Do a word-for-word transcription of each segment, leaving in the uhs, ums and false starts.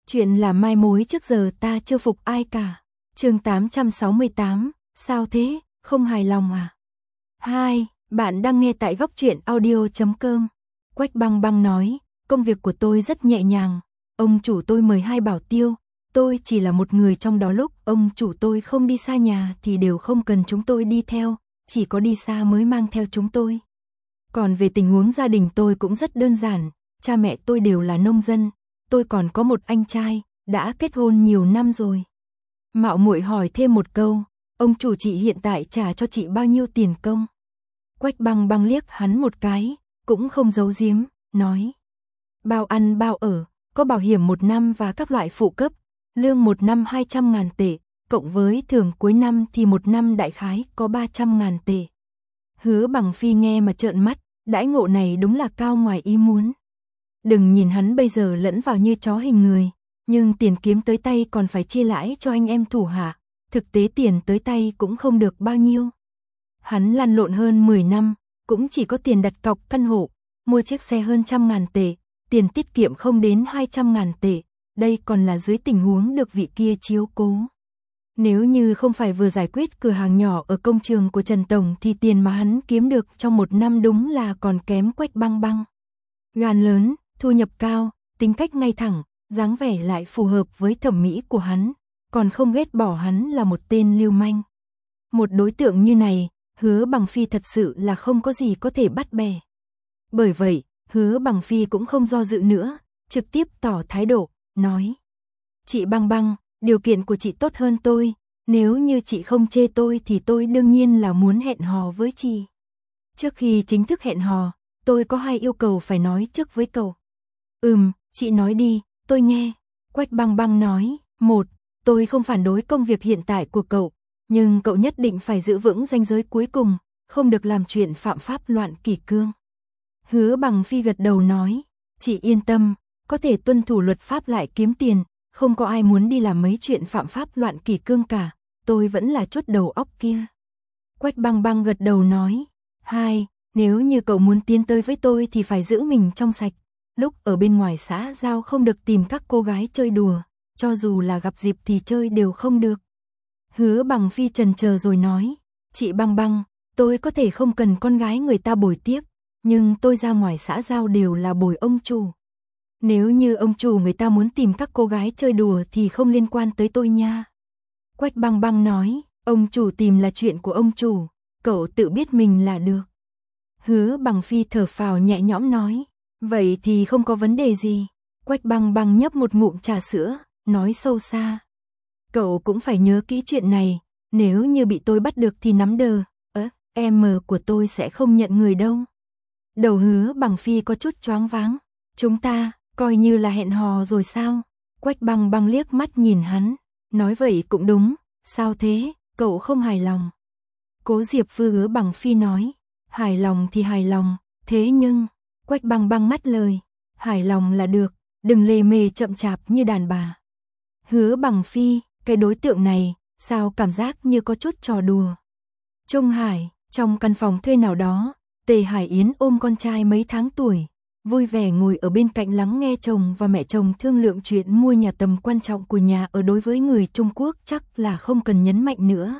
Chuyện là mai mối trước giờ ta chưa phục ai cả. Chương tám trăm sáu mươi tám, sao thế, không hài lòng à? Hai, bạn đang nghe tại góc truyện audio chấm com. Quách Băng Băng nói, công việc của tôi rất nhẹ nhàng, ông chủ tôi mời hai bảo tiêu, tôi chỉ là một người trong đó, lúc ông chủ tôi không đi xa nhà thì đều không cần chúng tôi đi theo, chỉ có đi xa mới mang theo chúng tôi. Còn về tình huống gia đình tôi cũng rất đơn giản, cha mẹ tôi đều là nông dân, tôi còn có một anh trai, đã kết hôn nhiều năm rồi. Mạo muội hỏi thêm một câu, ông chủ chị hiện tại trả cho chị bao nhiêu tiền công? Quách Băng Băng liếc hắn một cái, cũng không giấu giếm, nói. Bao ăn bao ở, có bảo hiểm một năm và các loại phụ cấp, lương một năm hai trăm ngàn tệ, cộng với thưởng cuối năm thì một năm đại khái có ba trăm ngàn tệ. Hứa Bằng Phi nghe mà trợn mắt, đãi ngộ này đúng là cao ngoài ý muốn. Đừng nhìn hắn bây giờ lẫn vào như chó hình người, nhưng tiền kiếm tới tay còn phải chia lãi cho anh em thủ hạ, thực tế tiền tới tay cũng không được bao nhiêu. Hắn lăn lộn hơn mười năm, cũng chỉ có tiền đặt cọc căn hộ, mua chiếc xe hơn trăm ngàn tệ, tiền tiết kiệm không đến hai trăm ngàn tệ, đây còn là dưới tình huống được vị kia chiếu cố. Nếu như không phải vừa giải quyết cửa hàng nhỏ ở công trường của Trần Tổng thì tiền mà hắn kiếm được trong một năm đúng là còn kém Quách Băng Băng. Gan lớn, thu nhập cao, tính cách ngay thẳng, dáng vẻ lại phù hợp với thẩm mỹ của hắn, còn không ghét bỏ hắn là một tên lưu manh. Một đối tượng như này, Hứa Bằng Phi thật sự là không có gì có thể bắt bẻ. Bởi vậy, Hứa Bằng Phi cũng không do dự nữa, trực tiếp tỏ thái độ, nói. Chị Băng Băng, điều kiện của chị tốt hơn tôi, nếu như chị không chê tôi thì tôi đương nhiên là muốn hẹn hò với chị. Trước khi chính thức hẹn hò, tôi có hai yêu cầu phải nói trước với cậu. Ừm, chị nói đi, tôi nghe. Quách Băng Băng nói, một, tôi không phản đối công việc hiện tại của cậu, nhưng cậu nhất định phải giữ vững ranh giới cuối cùng, không được làm chuyện phạm pháp loạn kỷ cương. Hứa Bằng Phi gật đầu nói, chị yên tâm, có thể tuân thủ luật pháp lại kiếm tiền, không có ai muốn đi làm mấy chuyện phạm pháp loạn kỷ cương cả, tôi vẫn là chốt đầu óc kia. Quách Băng Băng gật đầu nói, hai, nếu như cậu muốn tiến tới với tôi thì phải giữ mình trong sạch, lúc ở bên ngoài xã giao không được tìm các cô gái chơi đùa, cho dù là gặp dịp thì chơi đều không được. Hứa Bằng Phi chần chờ rồi nói, chị Băng Băng, tôi có thể không cần con gái người ta bồi tiếp, nhưng tôi ra ngoài xã giao đều là bồi ông chủ. Nếu như ông chủ người ta muốn tìm các cô gái chơi đùa thì không liên quan tới tôi nha. Quách Băng Băng nói, ông chủ tìm là chuyện của ông chủ, cậu tự biết mình là được. Hứa Bằng Phi thở phào nhẹ nhõm nói, vậy thì không có vấn đề gì. Quách Băng Băng nhấp một ngụm trà sữa, nói sâu xa. Cậu cũng phải nhớ kỹ chuyện này, nếu như bị tôi bắt được thì nắm đờ, ớ, em của tôi sẽ không nhận người đâu. Đầu Hứa Bằng Phi có chút choáng váng, chúng ta, coi như là hẹn hò rồi sao? Quách Băng Băng liếc mắt nhìn hắn, nói vậy cũng đúng, sao thế, cậu không hài lòng? Cố Diệp Phư Hứa Bằng Phi nói, hài lòng thì hài lòng, thế nhưng, Quách Băng Băng ngắt lời, hài lòng là được, đừng lề mề chậm chạp như đàn bà. Hứa Bằng Phi, cái đối tượng này, sao cảm giác như có chút trò đùa. Trung Hải, trong căn phòng thuê nào đó, Tề Hải Yến ôm con trai mấy tháng tuổi, vui vẻ ngồi ở bên cạnh lắng nghe chồng và mẹ chồng thương lượng chuyện mua nhà. Tầm quan trọng của nhà ở đối với người Trung Quốc chắc là không cần nhấn mạnh nữa.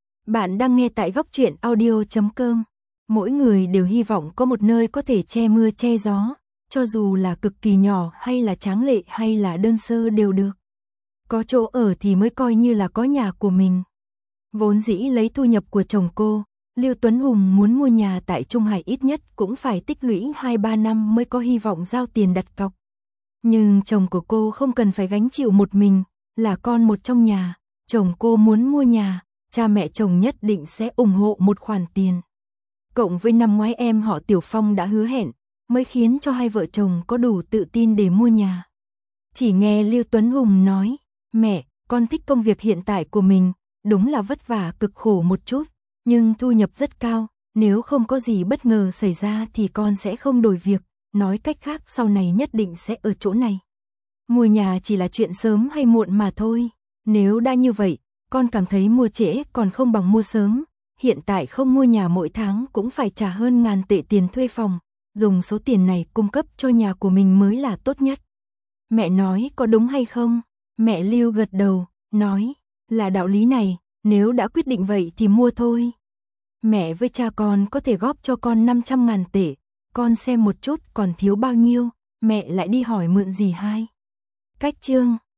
Bạn đang nghe tại góc truyện audio chấm com. Mỗi người đều hy vọng có một nơi có thể che mưa che gió, cho dù là cực kỳ nhỏ hay là tráng lệ hay là đơn sơ đều được. Có chỗ ở thì mới coi như là có nhà của mình. Vốn dĩ lấy thu nhập của chồng cô, Lưu Tuấn Hùng muốn mua nhà tại Trung Hải ít nhất cũng phải tích lũy hai ba năm mới có hy vọng giao tiền đặt cọc. Nhưng chồng của cô không cần phải gánh chịu một mình, là con một trong nhà, chồng cô muốn mua nhà, cha mẹ chồng nhất định sẽ ủng hộ một khoản tiền. Cộng với năm ngoái em họ Tiểu Phong đã hứa hẹn, mới khiến cho hai vợ chồng có đủ tự tin để mua nhà. Chỉ nghe Lưu Tuấn Hùng nói, mẹ, con thích công việc hiện tại của mình, đúng là vất vả cực khổ một chút, nhưng thu nhập rất cao, nếu không có gì bất ngờ xảy ra thì con sẽ không đổi việc, nói cách khác sau này nhất định sẽ ở chỗ này. Mua nhà chỉ là chuyện sớm hay muộn mà thôi, nếu đã như vậy, con cảm thấy mua trễ còn không bằng mua sớm, hiện tại không mua nhà mỗi tháng cũng phải trả hơn ngàn tệ tiền thuê phòng, dùng số tiền này cung cấp cho nhà của mình mới là tốt nhất. Mẹ nói có đúng hay không? Mẹ Lưu gật đầu, nói, là đạo lý này, nếu đã quyết định vậy thì mua thôi. Mẹ với cha con có thể góp cho con năm trăm ngàn tệ, con xem một chút còn thiếu bao nhiêu, mẹ lại đi hỏi mượn gì hai. Cách chương